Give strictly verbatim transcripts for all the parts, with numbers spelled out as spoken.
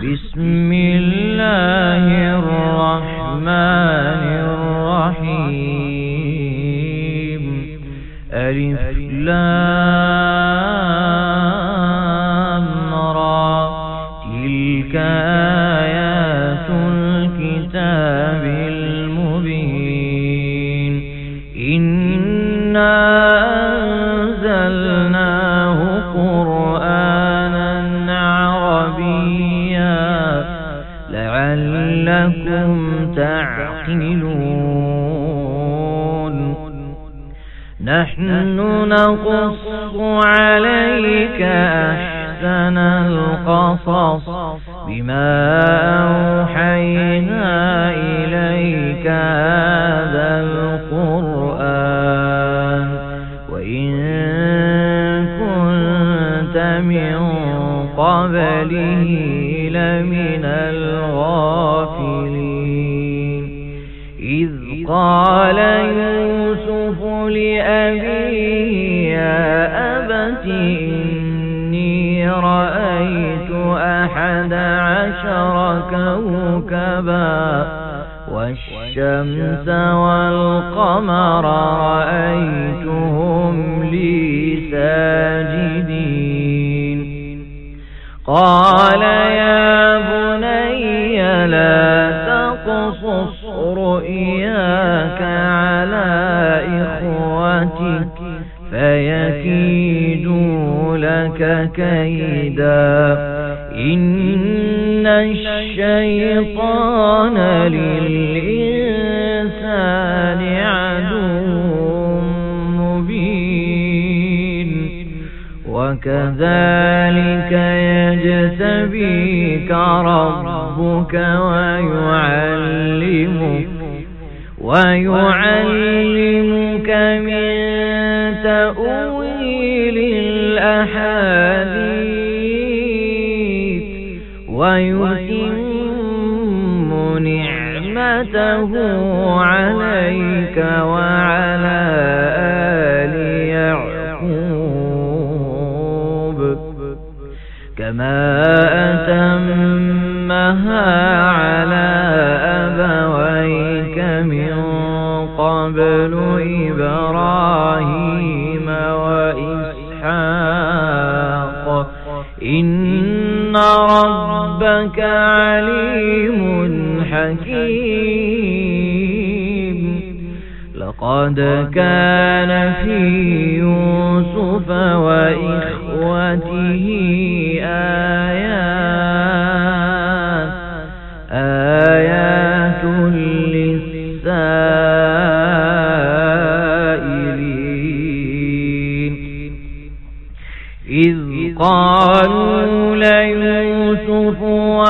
بسم الله الرحمن الرحيم ألف لام را تلك آيات الكتاب المبين إنا أنزلناه قرآنا عربيا لعلكم تعقلون نحن نقص عليك أحسن القصص بما أوحينا إليك هذا القرآن وإن كنت من قبله لمن الغافلين إذ قال يوسف لأبيه يا أبت إني رأيت أحد عشر كوكبا والشمس والقمر رأيتهم لي ساجدين قال يا بني لا تقصص رؤياك على إخوتك فيكيدوا لك كيدا إن الشيطان للإنسان عدو مبين وكذلك يجتبيك ربك ويعلمك ويعلمك من تأويل الأحاديث ويتم نعمته عليك وعلى آل يعقوب كما أتمها على أبويك من قبل إبراهيم وإسحاق إن ربك عليم حكيم لقد كان في يوسف وإخوته آيات آيات للسائلين إذ قالوا ليوسف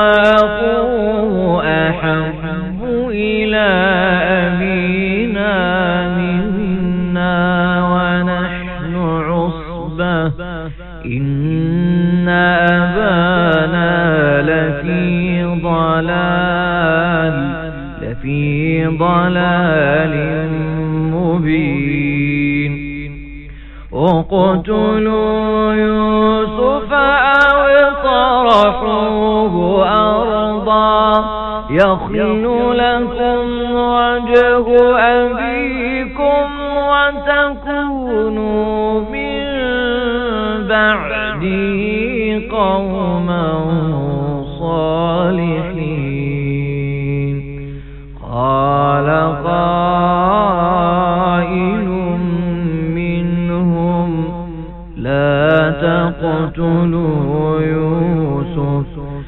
وأخوه أحب إلى أبينا منا ونحن عصبة إن أبانا لفي ضلال لفي ضلال مبين اقتلوا يوسف أو اطرحوه أرضا يخل لكم وجه أبيكم وتكونوا من بعده قوما صالحين قال قائل منهم لا تقتلوا يوسف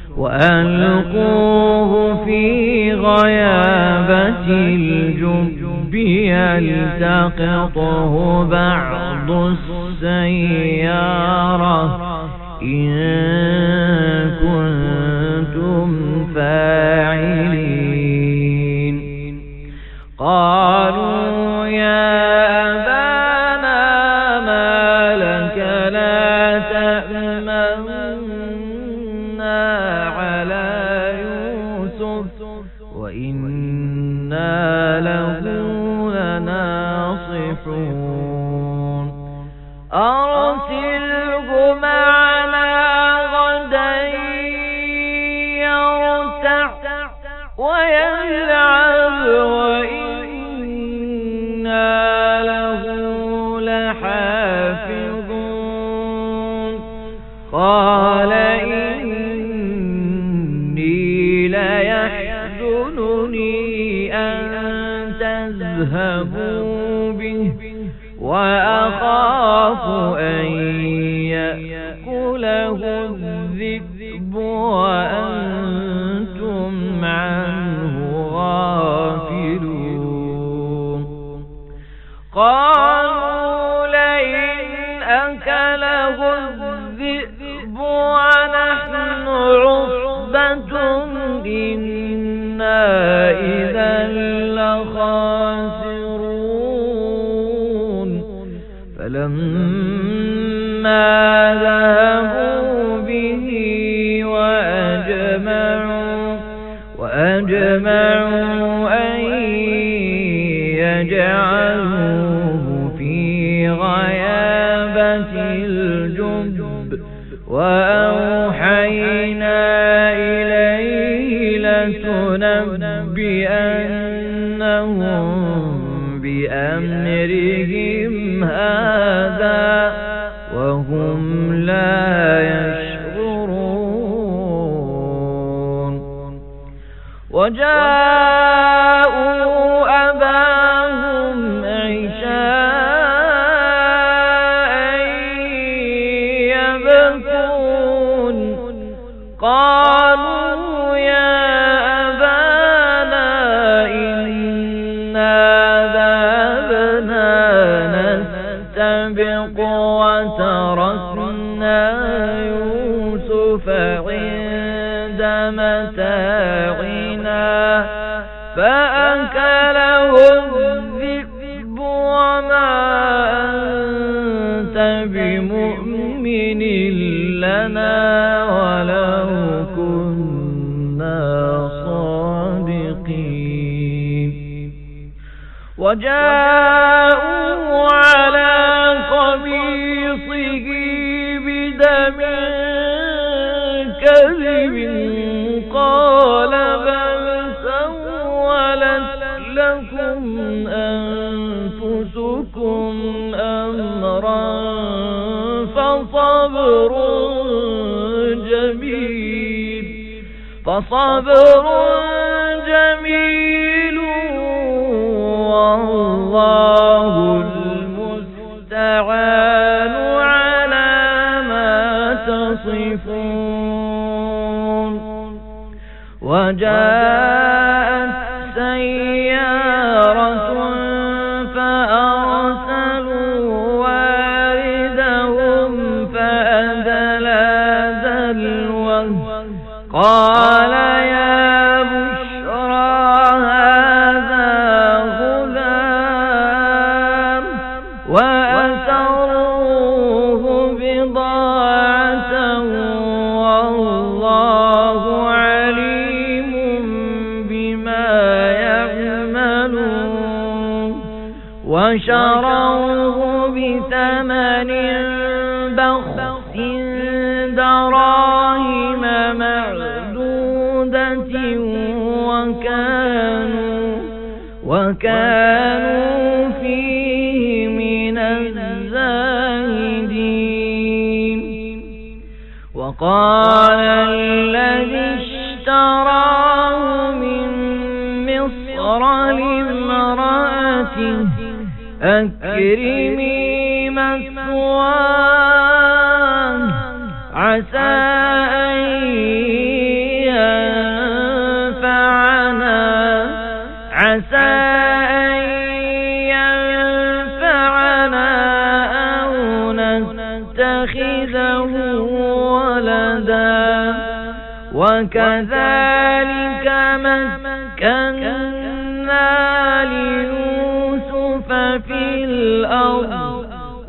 وألقوه في غيابة الجب يلتقطه بعض السيارة إن كنتم فاعلين قالوا يا أبانا ما لك لا تأمنا على يوسف وإنا له لناصحون أرسله معنا غدا يرتع ويلعب وإنا له لحافظون قال إني ليحزنني أن تذهبوا به وأخاف أن يأكله الذئب وأنتم عنه غافلون قالوا لئن أكله الذئب ونحن عصبة إنا إذا لخاسرون فلما ذهبوا به وأجمعوا وأجمعوا أن يجعلوه في غيابة الجب وأوحينا إليه لتنبئنهم بأمرهم هذا وهم لا يشعرون وجاءوا أباهم عشاء يبكون قالوا يا أبانا إنا ذهبنا نستبق وتركنا يوسف عند متاعنا فأكله الذئب وما أنت بمؤمن لنا ولو كنا صادقين وجاءوا على قميصه بدم كذب قال بل سولت لكم أنفسكم أمرا فصبر جميل فصبر جميل والله المستعان على ما تصفون وجاءت سيارة فأرسلوا واردهم فأدلى دلوه قال يا بشرى هذا غلام وأسروه بضاعة والله عليم بما يعملون وشروه بثمن بخس دراهم معدودة وكانوا وكانوا فيه من الزاهدين وقال الذي اشتراه من مصر لامرأته أكرمي مثواه عسى أن ينفعنا عسى أن ينفعنا أو نتخذه ولدا وكذلك مكنا ليوسف في الأرض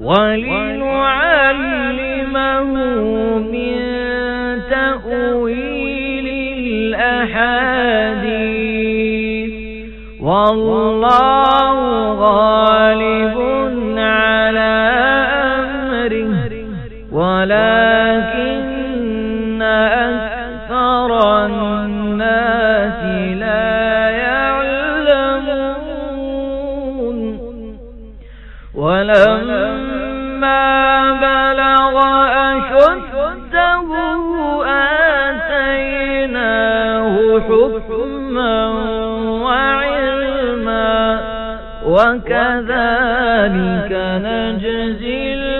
ولنعلمه من تأويل الأحاديث والله غالب على أمره ولكن أكثر الناس حكما وعلما وكذلك نجزي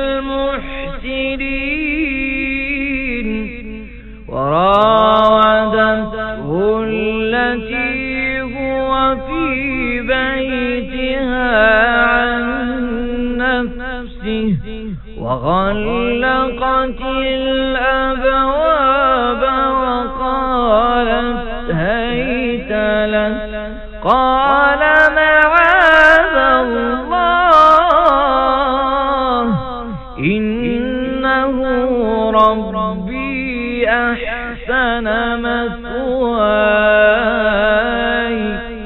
المحسنين. وراودته التي هو في بيتها عن نفسه وغلقت الأبواب وقالت هيت لك قال معاذ الله إنه ربي أحسن مثواي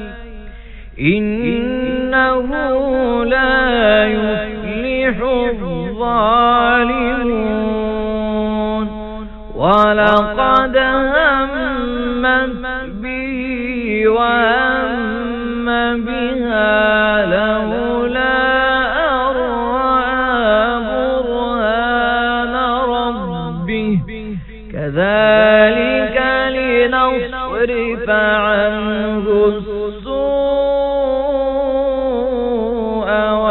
إنه لا يفلح الظالمون. ولقد همت به وهم بها لولا أن رأى برهان ربه كذلك لنصرف عنه السوء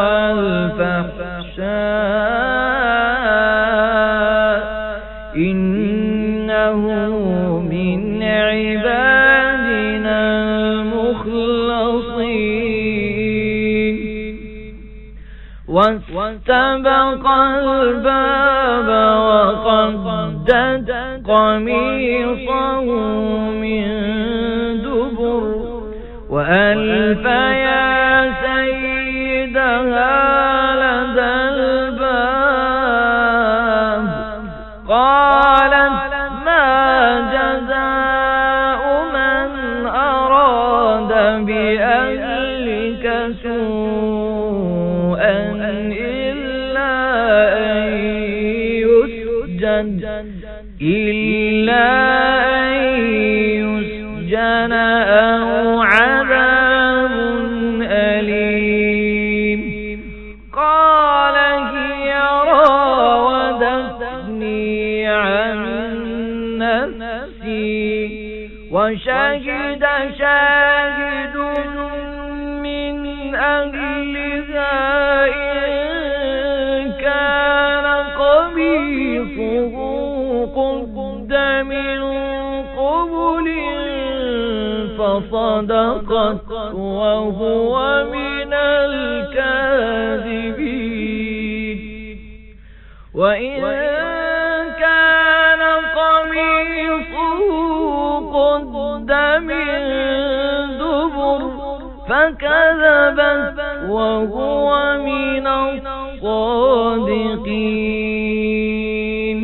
والفحشاء إنه من عبادنا المخلصين. واستبق الباب وقدت قميصه من دبر وألف يا سيدها لدى الباب قالت ما جزاء من أراد بأهلك سوءا إلا أن يسجن إلا أن يسجن أو عذاب أليم. قال هي راودتني عن نفسي وشهد شاهد من أهلها إن كان قميصه قد من قبل فصدقت وهو من الكاذبين. وإن كان قميصه قد من دبر فكذبت وهو من الصادقين.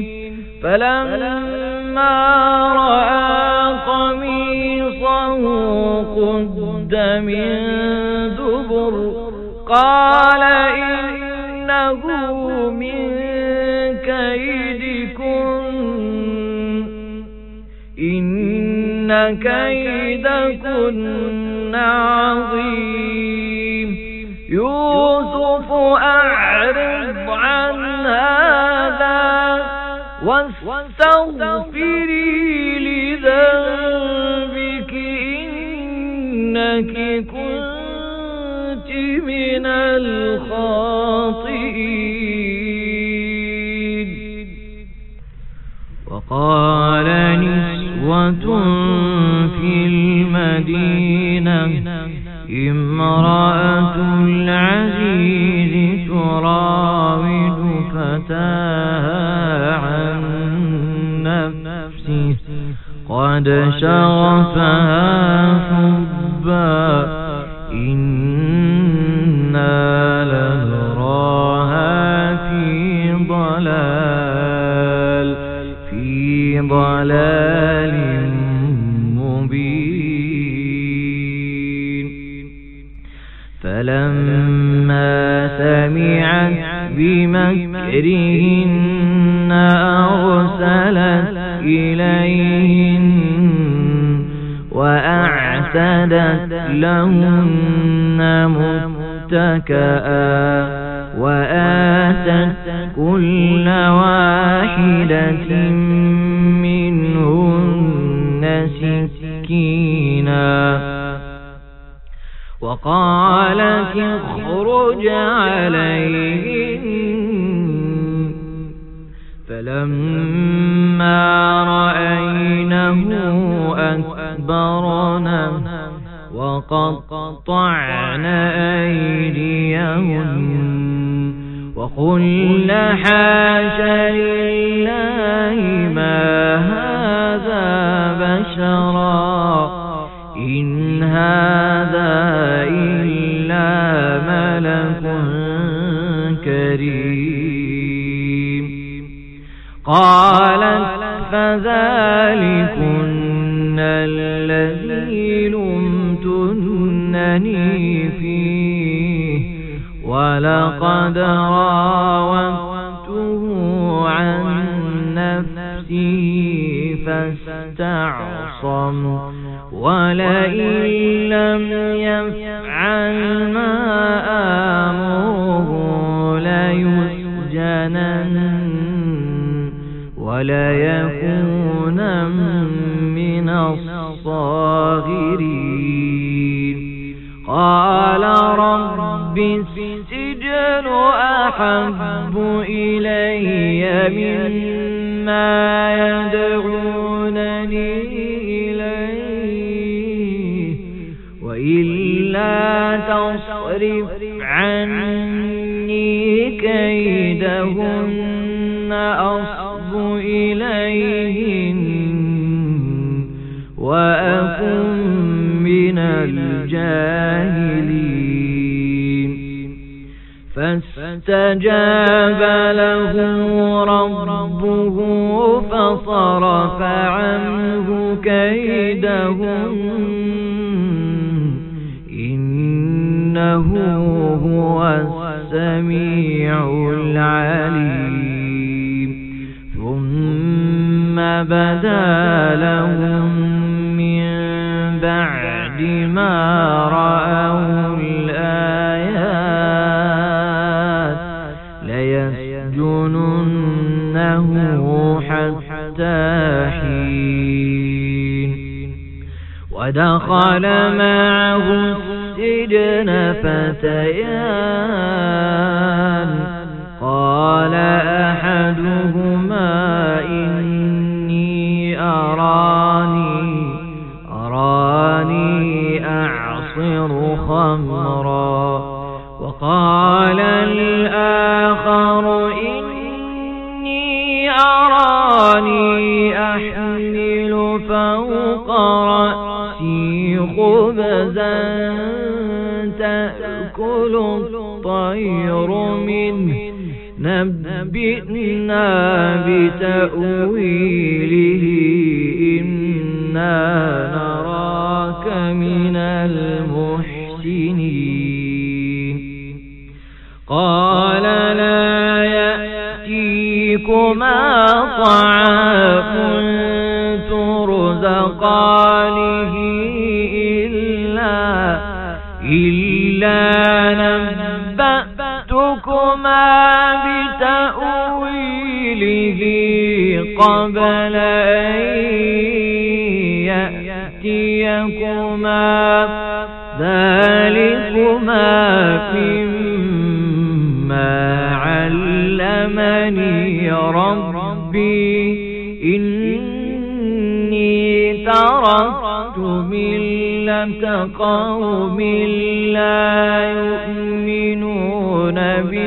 فلما رأى قميصه قد من دبر قال إنه من كيدكن إن كيدكن عظيم. يوسف أعرض عن هذا واستغفري لذنبك إنك كنت من الخاطئين. وقال نسوة في المدينة امرأة العزيز تراود فتاها عن نفسه قد شغفها حبا إنا لنراها في ضلال في ضلال مبين. فلما سمعت بمكرهن أرسلت إليهن وأعتدت لهن متكئا وآتت كل واحدة منهن مسكينا وقالت اخرج عليهم فلما رأينه أكبرنه وقطعن أيديهن وقلن حاش لله ما هذا بشرا إن هذا إلا ملك كريم. قالت فذلكن الذي لمتنني فيه ولقد راودته عن نفسه فاستعصم ولئن لم يفعل ما آمره ليسجنن وليكونن من الصاغرين. قال رب السجن أحب إلي مما يدعونني إليه وإلا تصرف عني كيدهن أصب إليهن وأكن من الجاهلين. فاستجاب له ربه فصرف عنه كيدهم إنه هو السميع العليم. ثم بدا لهم من بعد ما رأوا الآيات ليسجننه حتى حين. ودخل معه السجن فتيان قال أحدهما إني أراني أراني أعصر خمرا وقال الآخر إني أراني أحمل فوق رأسي خبزا تأكل الطير منه نبئنا بتأويله إنا نراك من المحسنين. قال لا يأتيكما طعام ترزقانه إلا إلا نبأتكما بتأويله قبل أن يأتيكما ذلكما مما علمني ربي إني تركت ملة قوم لا يؤمنون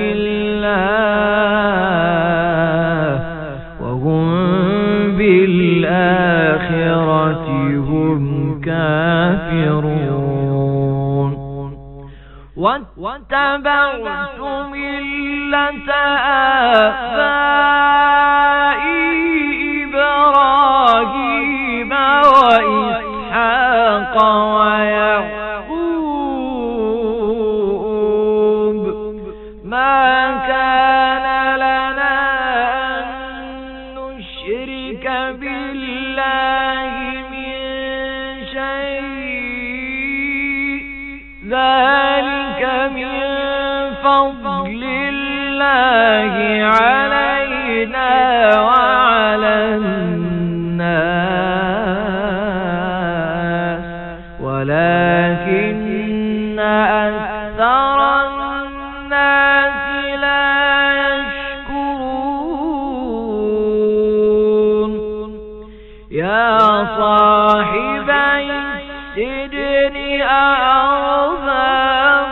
بالله وهم بالآخرة هم كافرون. واتبعت ملة آبائي إبراهيم وإسحاق ويعقوب ما كان لنا أن نشرك بالله من شيء ذلك من فضل الله علينا وعلى الناس السجن أأرباب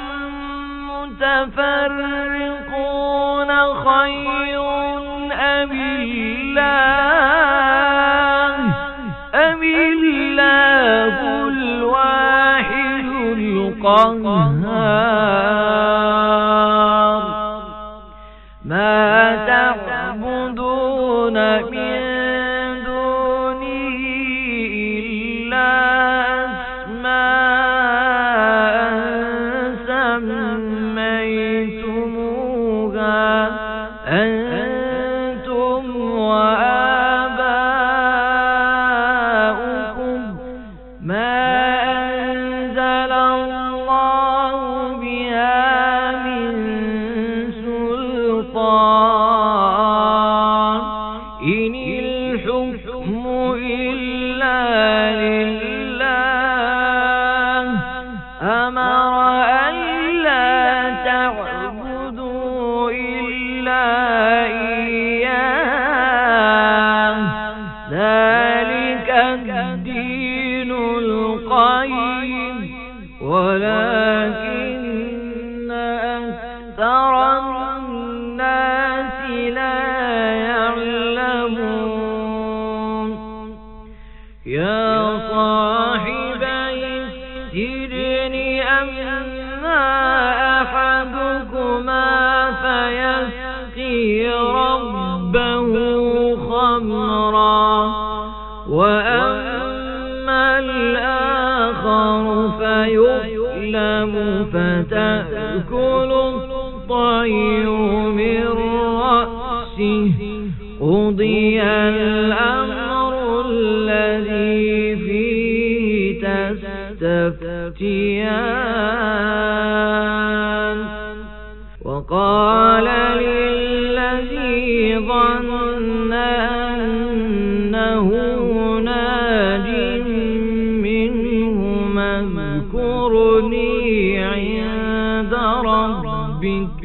متفرقون خير أم الله أم الله الواحد القهار ما تعبدون من دونه إلا أسماء سميتموها أنتم وآباؤكم ما أنزل الله بها من سلطان إن الحكم إلا لله أمر ألا تعبدوا إلا إياه ذلك الدين القيم ولكن أكثر الناس لا يعلمون يا صاحبي السجن أما أحدكما فيسقي ربه خمرا وأما الآخر فيؤلم فتأكل الطير من رأسه قضي الأمر الذي فيه تستفتيان وقال للذي ظن أنه ناج منهما اذكرني عند ربك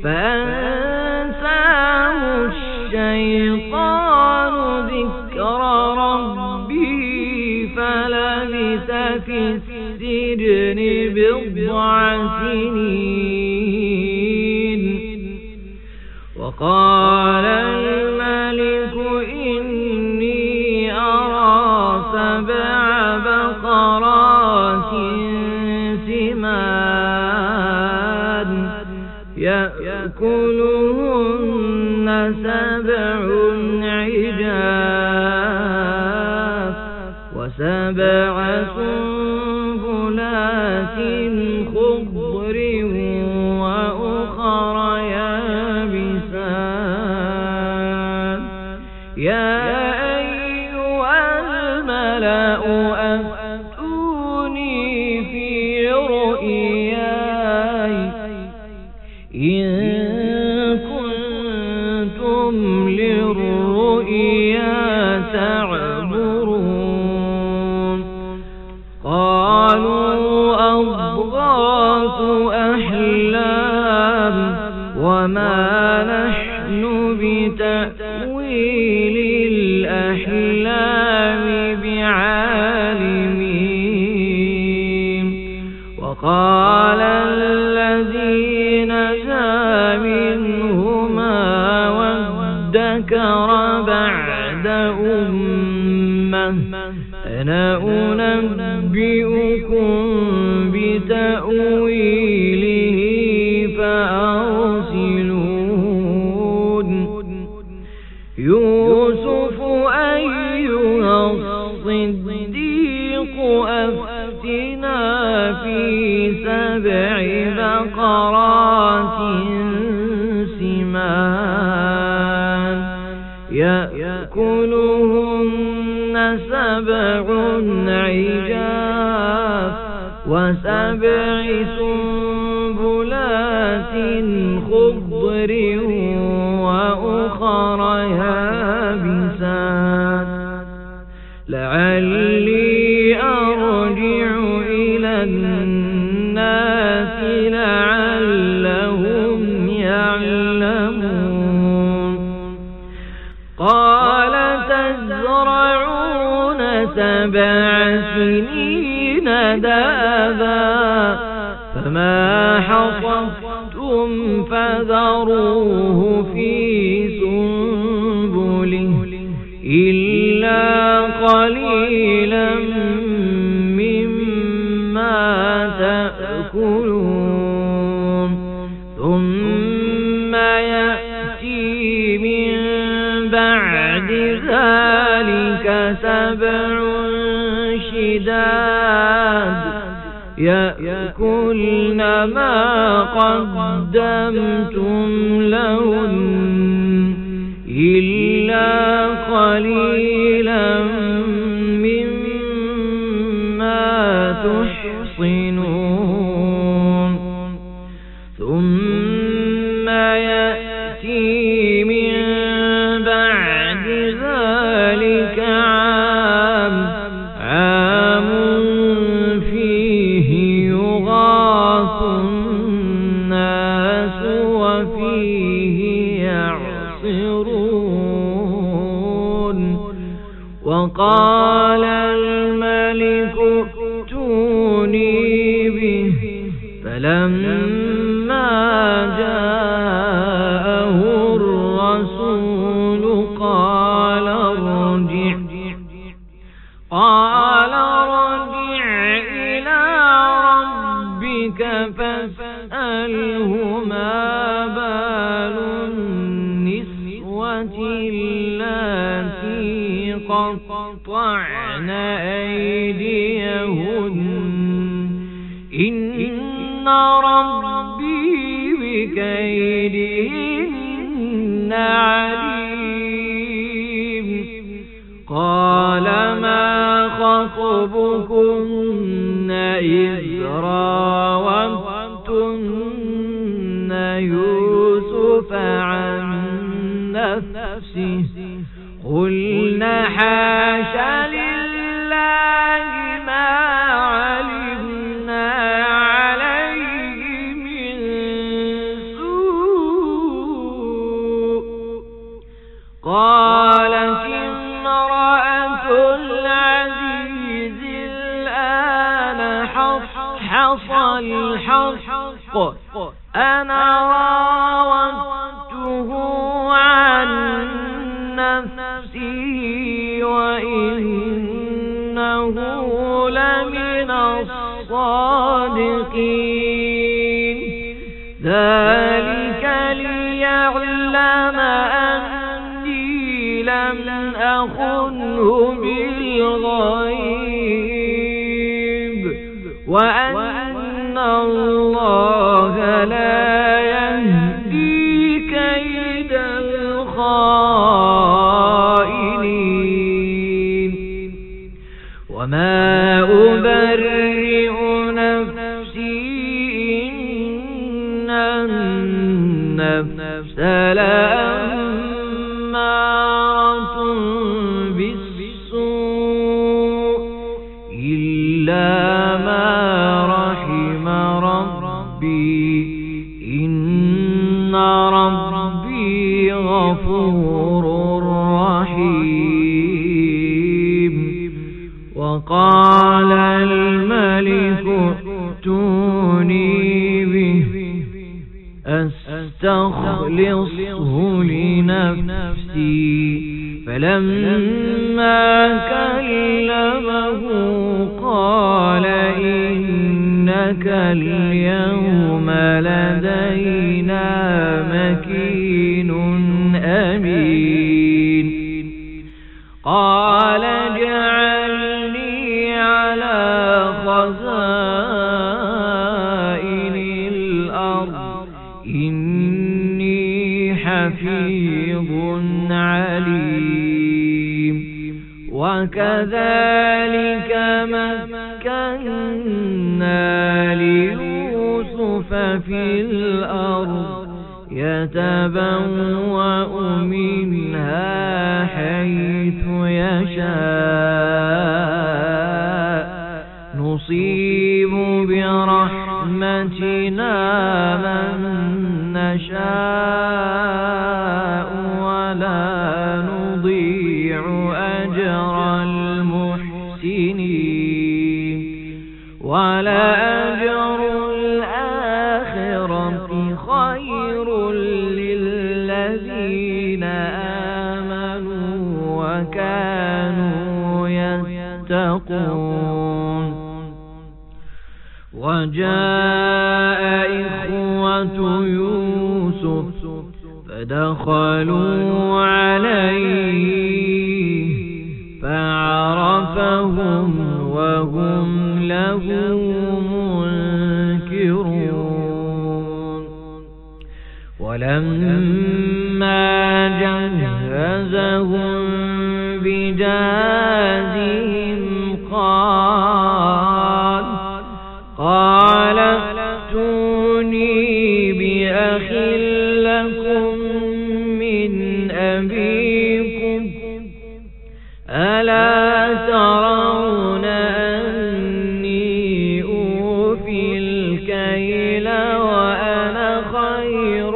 فأنساه الشيطان ذكر ربه فلبث في السجن بضع سنين وقال الملك إني أرى سبع بقرات سمان يأكلهن سبع عجاف وسبع سنبلات خضر وأخر يابسات يا أيها الملأ أفتوني في رؤياي إن كنتم للرؤيا تعبرون قالوا أضغاث أحلام وما نحن بتأويل الأحلام بعالمين وقال الذي نجا منهما وادكر بعد أمة أنا أنبئكم بتأويله فأرسلون يوسف أيها الصديق أفتنا في سبع بقرات سمان يأكلهن سبع عجاف وسبع سنبلات خضر وأخر يابسات لعلي أرجع إلى الناس لعلهم يعلمون قال تزرعون سبع سنين دابا فما حصدتم فذروه في سنبله إلا قليلا مما تأكلون ثم يأتي من بعد ذلك سبع شداد يأكلن ما قدمتم لهن إلا قليلا مما تحصنون ثم يأتي من بعد ذلك عام عام فيه يغاث الناس وفيه يعصرون وقال الملك ائتوني به فلما جاءه الرسول قال ارجع قال ارجع إلى ربك فاسأله ما بال النسوة اللاتي قطعن أيديهن إن ربي بكيدهن عليم قال ما خطبكن إذ راوتن يوسف عن نفسه قلنا حاش لله ما علمنا عليه من سوء قالت امرأة العزيز الآن حصل الحق أنا راودته عن نفسي وإنه لمن الصادقين ذلك ليعلم أني لم أخنه بالغيب وأن الله لا يهدي كيد الخائنين وما أبرئ نفسي إن النفس لأمارة بالسوء إلا ما رحم ربي إن ربي غفور رحيم وقال الملك ائتوني به أستخلصه لنفسي فلما كلمه قال إنك اليوم لدينا مكين أمين قال اجعلني على خزائن الأرض إني حفيظ عليم وكذلك مكنا ليوسف في الأرض يتبوأ منها حيث يشاء نصيب برحمتنا من نشاء ولا نضيع أجر المحسنين ولأجر الآخرة خير للذين آمنوا وكانوا يتقون. وجاء إخوة يوسف فدخلوا عليه فعرفهم وهم له منكرون. ولما جهزهم بجهازهم قال قال ائتوني بأخ لكم من أبيكم ألا ترون أني أوفي الكيل وأنا خير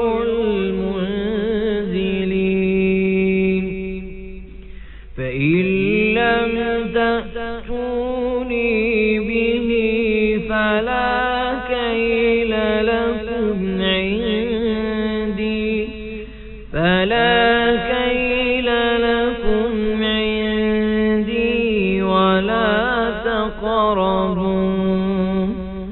المنزلين. فإن لم تأتوني به فلا كيل لكم عندي فلا كيل لكم عندي ولا تقربون.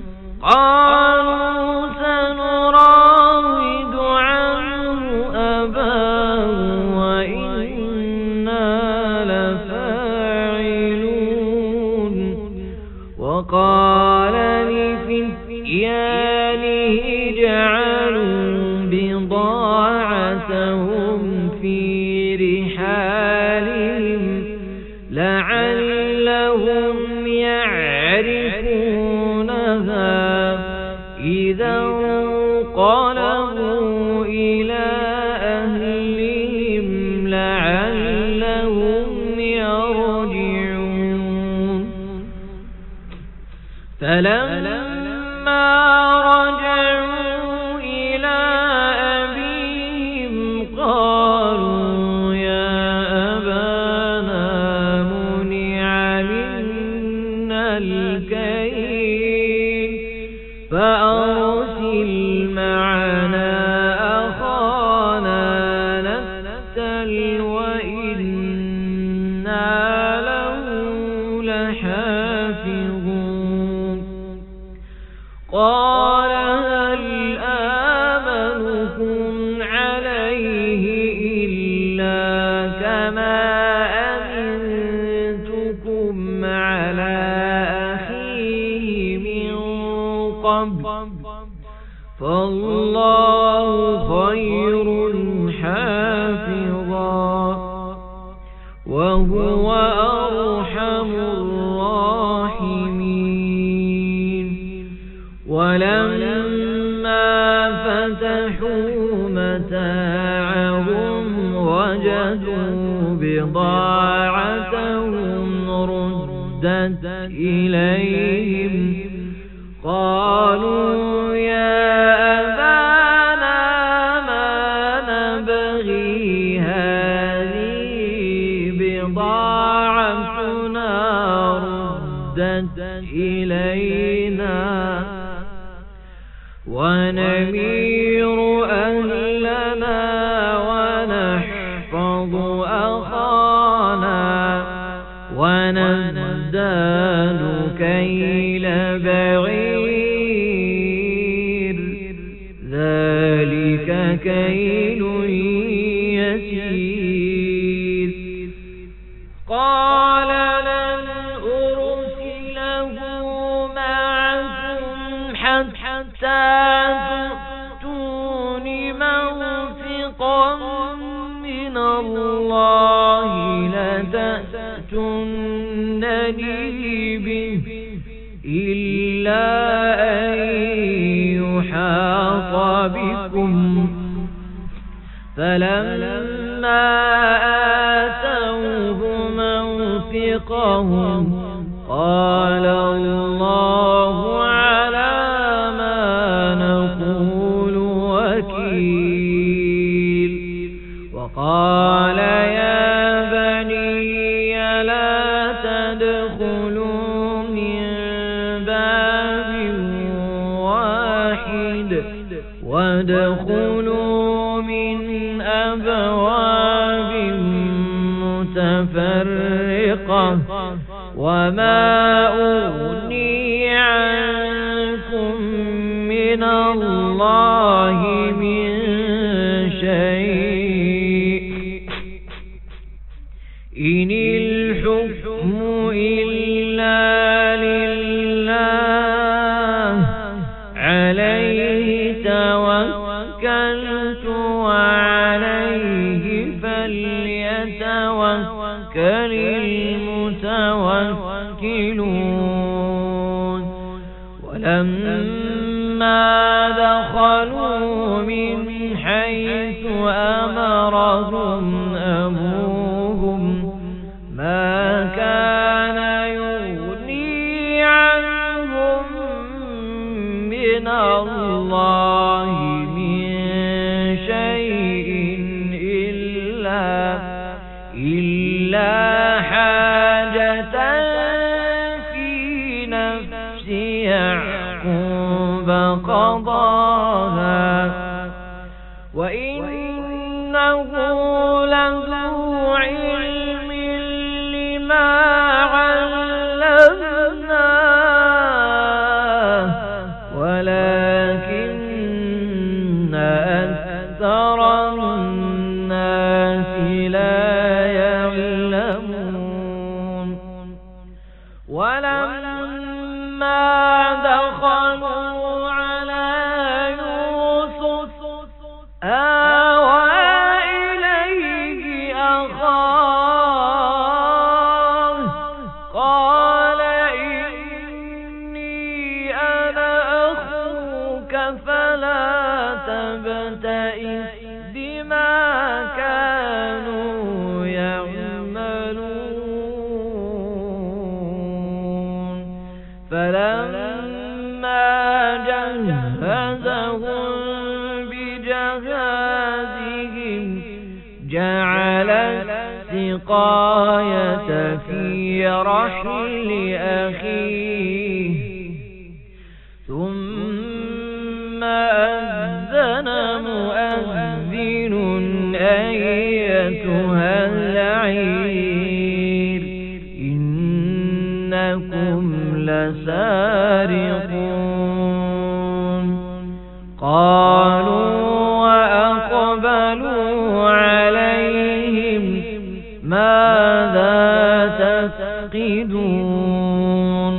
قالوا سنراود عنه أباه وإنا لفاعلون. وقال لفتيانه جعلوا بضاعتهم في رحالهم لعلهم يعرفونها إذا انقلبوا إلى أهلهم لعلهم يرجعون. فلما رجعوا إلى أبيهم قالوا يا أبانا منع منا الكيل فأرسل معنا أخانا نكتل وإنا له لحافظون. قال هل آمنكم عليه إلا كما أمنتكم على أخيه من قبل فالله خير حافظا وهو أرحم الراحمين. ولما فتحوا متاعهم وجدوا بضاعتهم ردت إليهم قالوا يا أبانا ما نبغي هذه بضاعتنا ردت إلينا ونمير أهلنا ونحفظ أخانا ونزداد كيل بعير ذلك كيل يسير. قال لن أرسله معكم حتى تؤتون موثقا من الله لتأتونني به إلا أن يحاط بكم. فلما آتوه موثقهم قال الله على ما نقول وكيل. وقال يا بني لا تدخلوا من باب وادخلوا من أبواب متفرقة وما أغني عنكم من الله من شيء إن الحكم إلا لله عليه توكلت وعليه فليتوكل المتوكلون ولما دخلوا من حيث أمرهم أبوهم ما كان يغني عنهم من الله من شيء إلا إلا حاجة في نفس يعقوب قضاها وإنه لذو علم لما علمناه ولكن أكثر الناس لا يعلمون ولما دخلوا على يوسف آوى إليه أخاه قال إني أنا أخوك فلا تبتئس بما كانوا يعملون فلما جهزهم بجهازهم جعل السقاية في رحل أخيه ثم أذن مؤذن أيتها العير إنكم لسارقون قالوا وأقبلوا عليهم ماذا تفقدون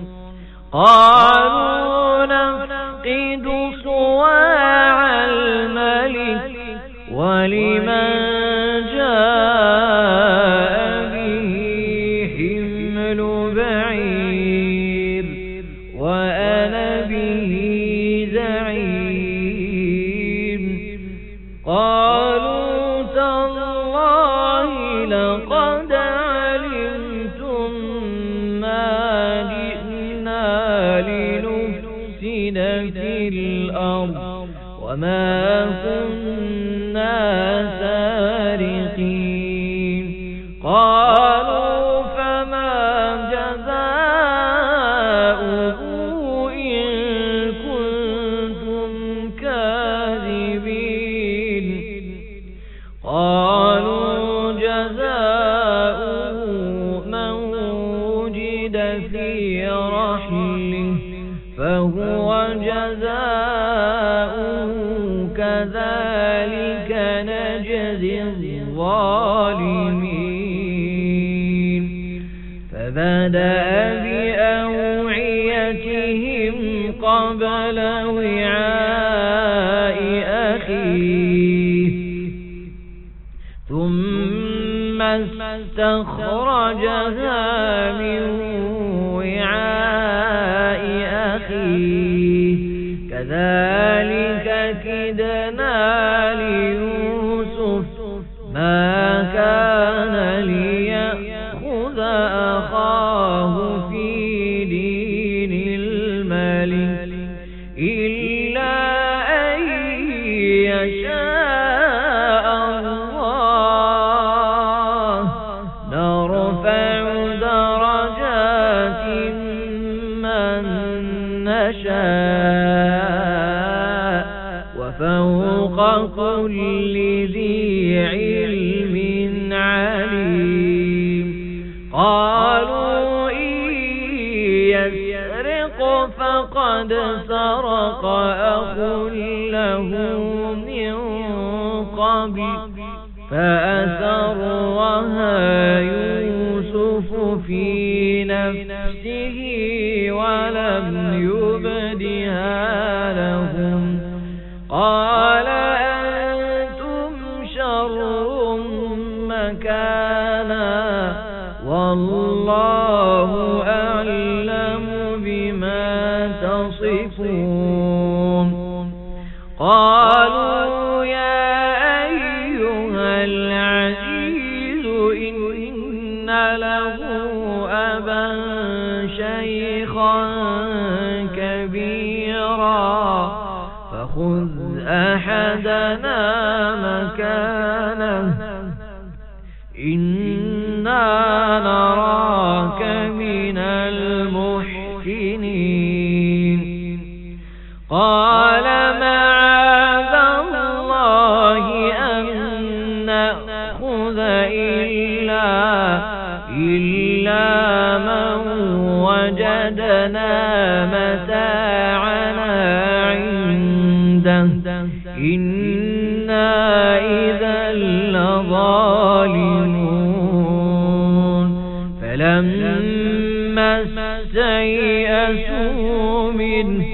قالوا نفقد صواع الملك ولمن جاء به حمل بعير وأنا به زعيم قالوا تالله لقد علمتم ما جئنا لنفسد في الأرض وما كنا سارقين قالوا فما جزاؤه إن كنتم كاذبين قالوا جزاؤه من وجد في رحله فهو جزاؤه كذلك نجزي الظالمين فبدأ بأوعيتهم قبل وعاء أخيه ثم استخرجها من وعاء أخيه كذلك كدنا ليوسف ما كان ليأخذ أخاه في دين الملك إلا أن يشاء الله نرفع درجات من نشاء كل ذي علم عليم. قالوا إن يسرق فقد سرق أخ له من قبل فأسرها يوسف في نفسه ولم يبدها لهم. قال أنتم شر مكانا والله أعلم بما تصفون. قالوا يا أيها العزيز إن له أبا شيخا كبيرا فخذ أحدنا مكانه إنا نراك من المحسنين. قال معاذ الله أن نأخذ إلا إلا من وجدنا متاعنا عنده إنا إذا لظالمون. فلما استيئسوا منه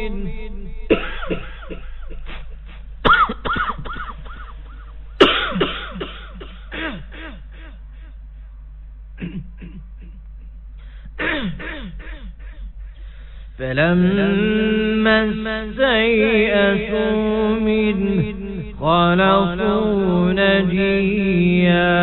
فلما استيئسوا منه خلصوا نجيا.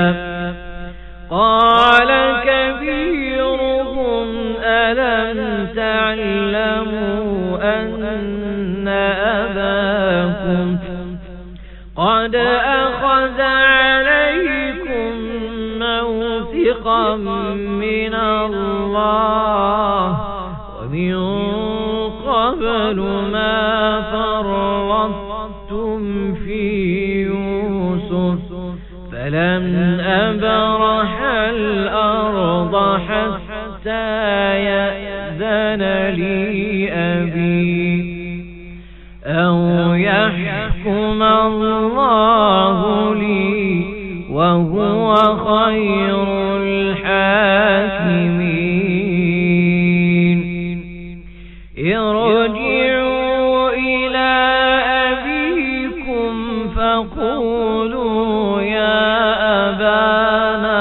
قال كبيرهم ألم تعلموا أن أباكم قد أخذ عليكم موثقا من الله ومن قبل ما فرطتم في يوسف فلن أبرح الأرض حتى يأذن لي أبي أو يحكم الله لي وهو خير الحاكمين. ارجعوا إلى أبيكم فقولوا يا أبانا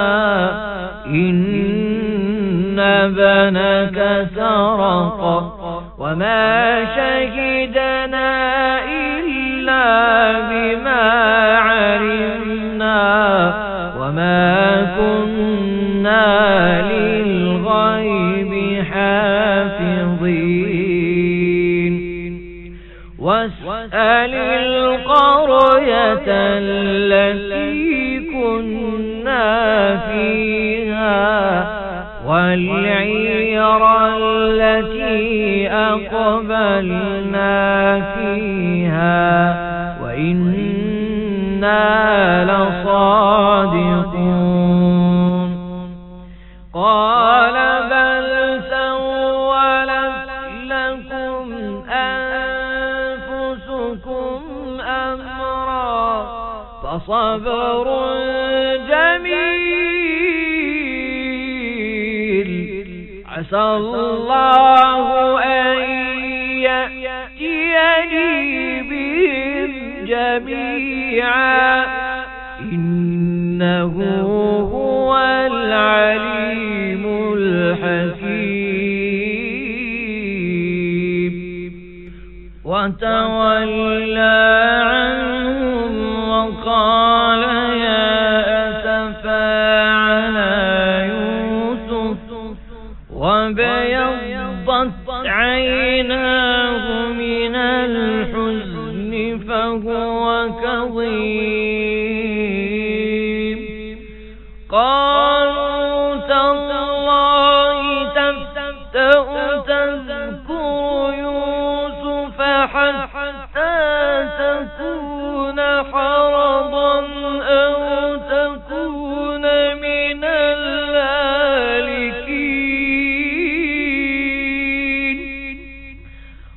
إن ابنك سرق وما شهدنا إلا بما علمنا وما كنا للغيب حافظين. واسأل القرية التي كنا فيها والعير التي أقبلنا فيها وإنا لصادقون. قال بل سولت لكم أنفسكم أمرا فصبر جميل عسى الله أن يأتيني بهم جميعا إنه هو العليم الحكيم. وتولى عنهم وقال يا أسفا على يوسف وابيضت عيناه من الحزن فهو كظيم. قالوا تالله تفتأ تذكر يوسف حتى تكون حرا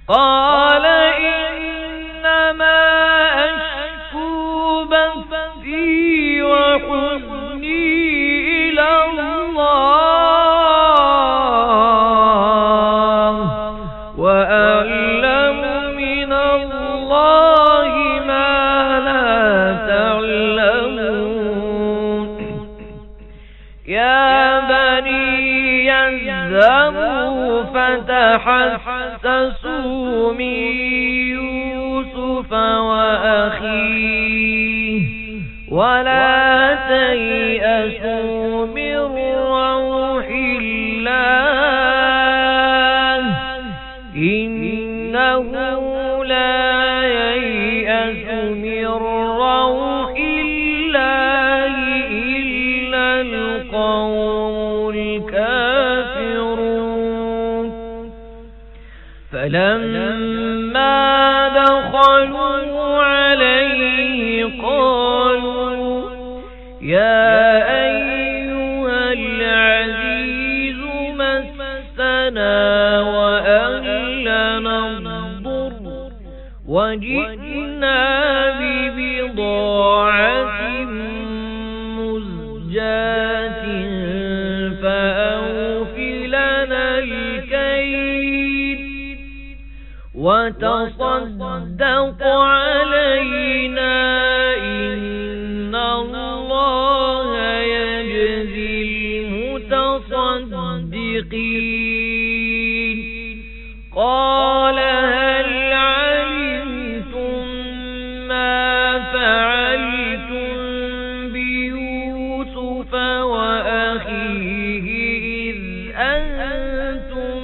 قال إنما أشكو بثي وحزني إلى الله وأعلم من الله ما لا تعلمون يا بني اذهبوا فتحسسوا من يوسف وأخيه ولا تيأسوا من روح الله إنه لا ييأس من روح الله إلا القوم الكافرون فلما دخلوا عليه قالوا يا أيها العزيز مسنا وأهلنا الضر وجئنا ببضاعة مزجاة فأوف لنا الكيل وتصدق علينا إن الله يجزي المتصدقين قال هل علمتم ما فعلتم بيوسف وأخيه إذ أنتم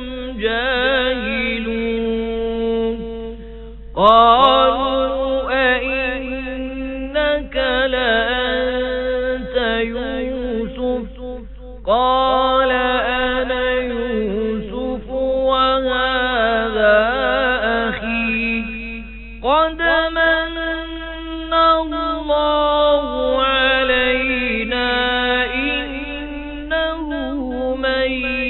جاهلون قالوا أئنك لأنت يوسف قال أنا يوسف وهذا أخي قد من الله علينا إنه من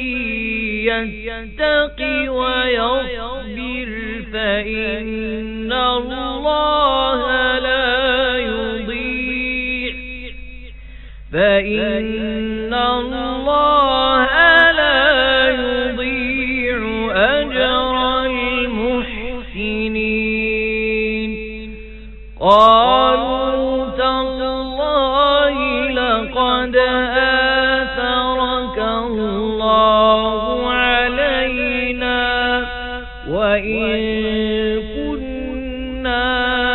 يتق ويصبر فإن الله لا يضيع فإن الله لا يضيع أجر المحسنين قالوا تالله لقد آثرك الله علينا وإن كنا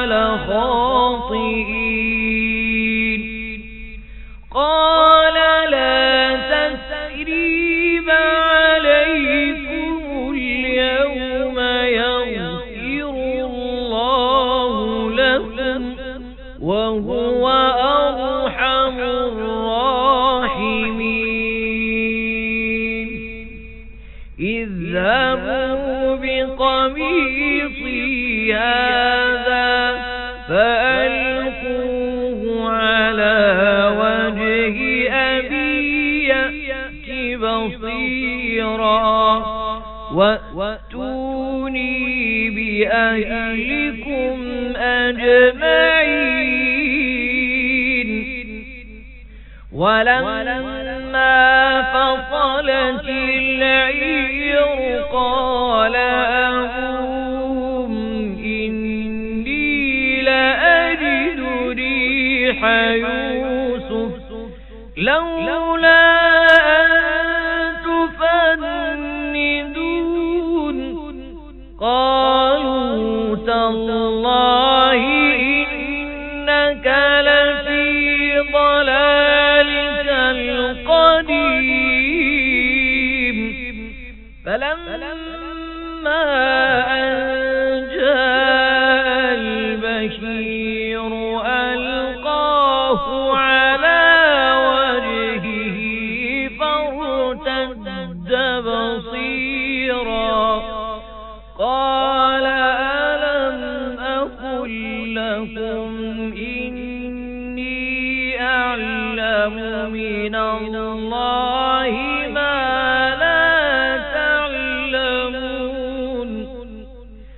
لخاطئين قال لا تثريب عليكم اليوم يغفر الله لكم وهو أرحم الراحمين اذهبوا بقميصي هذا فألقوه على وجه أبي يأت بصيرا وأتوني بأهلكم أجمعين ولما فصلت العير قال أبوهم إني لأجد ريح يوسف لولا أن تفندون قالوا تالله إنك لفي ضلالك القديم فلما أن جاء البشير ألقاه على وجهه فارتد بصيرا قال ألم أقل لكم إني أعلم من الله ما لا تعلمون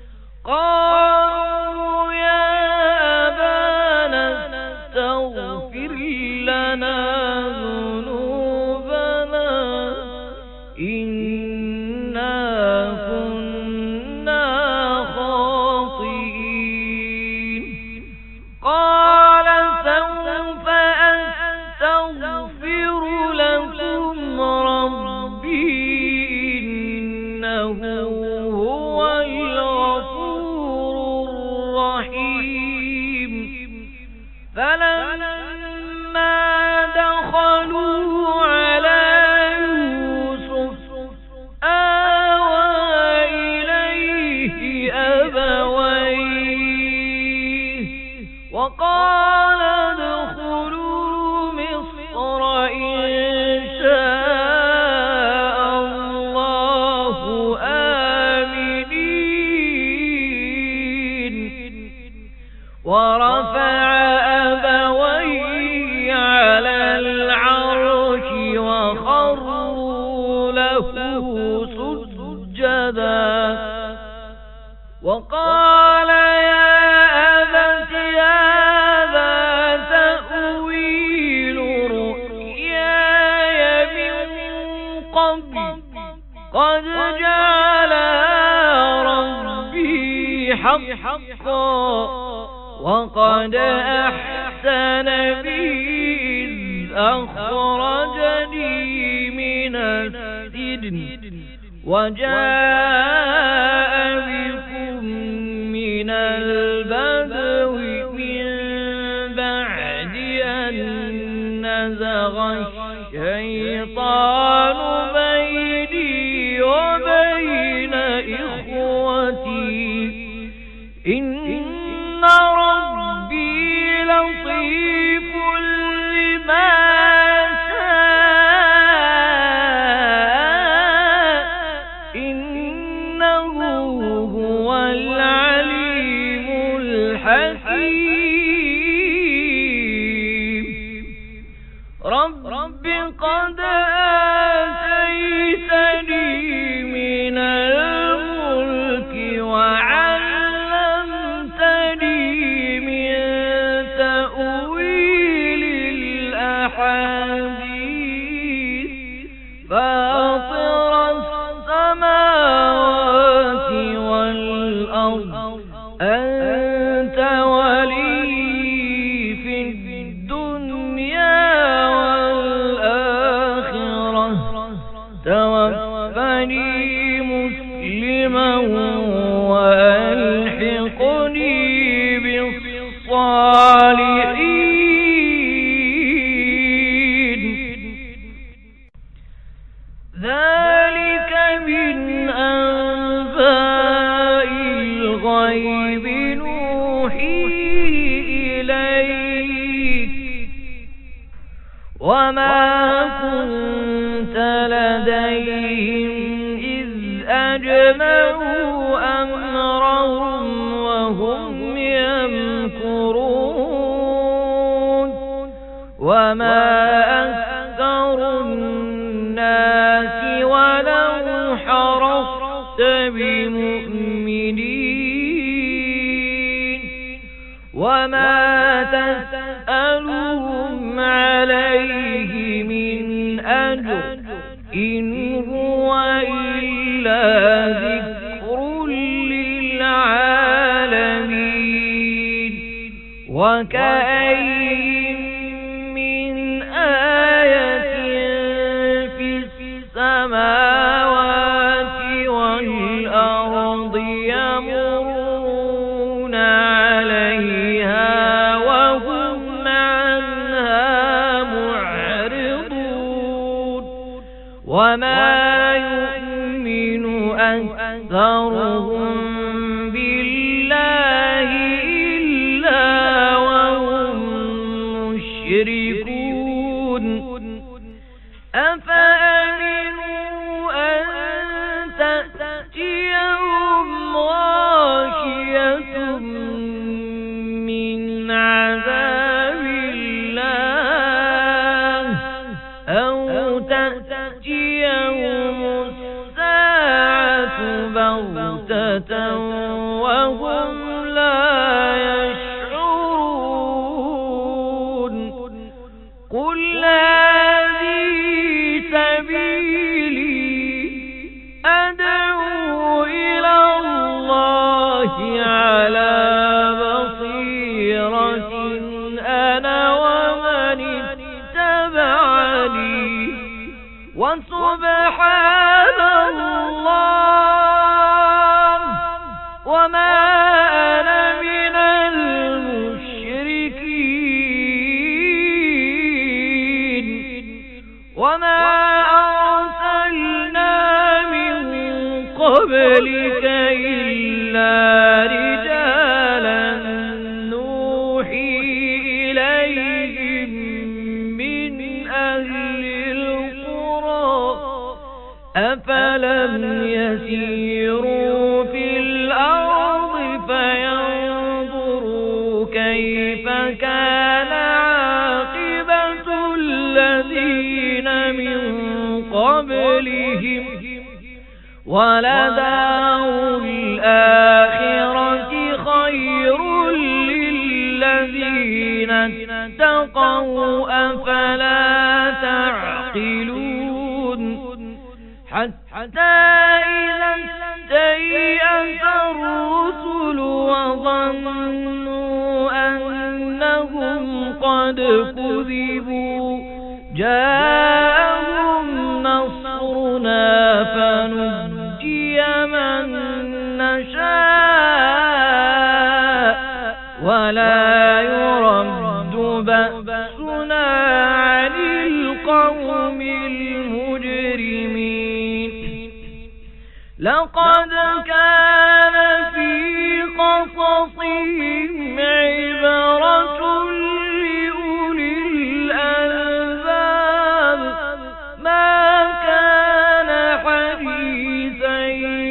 هو الغفور الرحيم. فلما دخلوا على يوسف آوى إليه أبويه وقال ادخلوا مصر إن شاء الله آمنين. ورفع أبويه على العرش وخروا له سجدا وقال يا أبت هذا تأويل رؤياي من قبل قد جعلها ربي حقا وقد أحسن بي إذ أخرجني من السجن وجاء بكم من البدو من بعد أن نزغ الشيطان بيني وبين إخوتي إن ربي لطيف لما شاء إنه هو العليم الحكيم. رب قد آتيتني من الملك وعلمتني من تأويل الأحاديث فاطر السماوات والأرض أنت ولي في الدنيا والآخرة توفني مسلما وألحقني بالصالحين. ذلك من أنباء الغيب نوحيه إليك وما كنت لديهم إذ أجمعوا أمرهم وهم يمكرون وما أكثر الناس ولو حرصت بمؤمنين وما تسألهم عليه من أجر إن هو إلا ذكر للعالمين. وكأين من آية في السماوات والأرض يمرون عليها وهم عنها معرضون وما يؤمن أكثرهم بالله إلا وهم مشركون. أفأمنوا أن تأتيهم غاشية من عذاب الله أو تأتيهم الساعة بغتة وهم لا يشعرون. قل هذه سبيلي أدعو إلى الله على بصيرة أنا ومن اتبعني وسبحان الله وما أنا من المشركين وما أرسلنا من قبلك إلا رجالا نوحي إليهم من أهل القرى أفلم يسيروا في الأرض فينظروا كيف كان عاقبة الذين من قبلهم ولدار الآخرة خير للذين اتقوا أفلا تعقلون حتى إذا استيأس الرسل وظنوا أنهم قد كذبوا جاءهم نصرنا فنجي من نشاء ولا يرد بأسنا عن القوم المجرمين لقد كان في قصصهم عبرة لأولي الألباب ما كان حديثا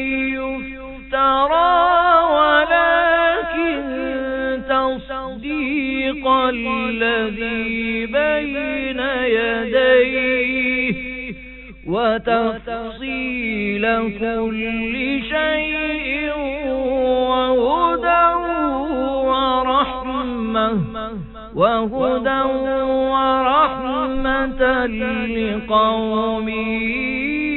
يفترى ولكن تصديق الذي بين يديه وتفصيل كل شيء وهدى ورحمة وهدى ورحمة لقوم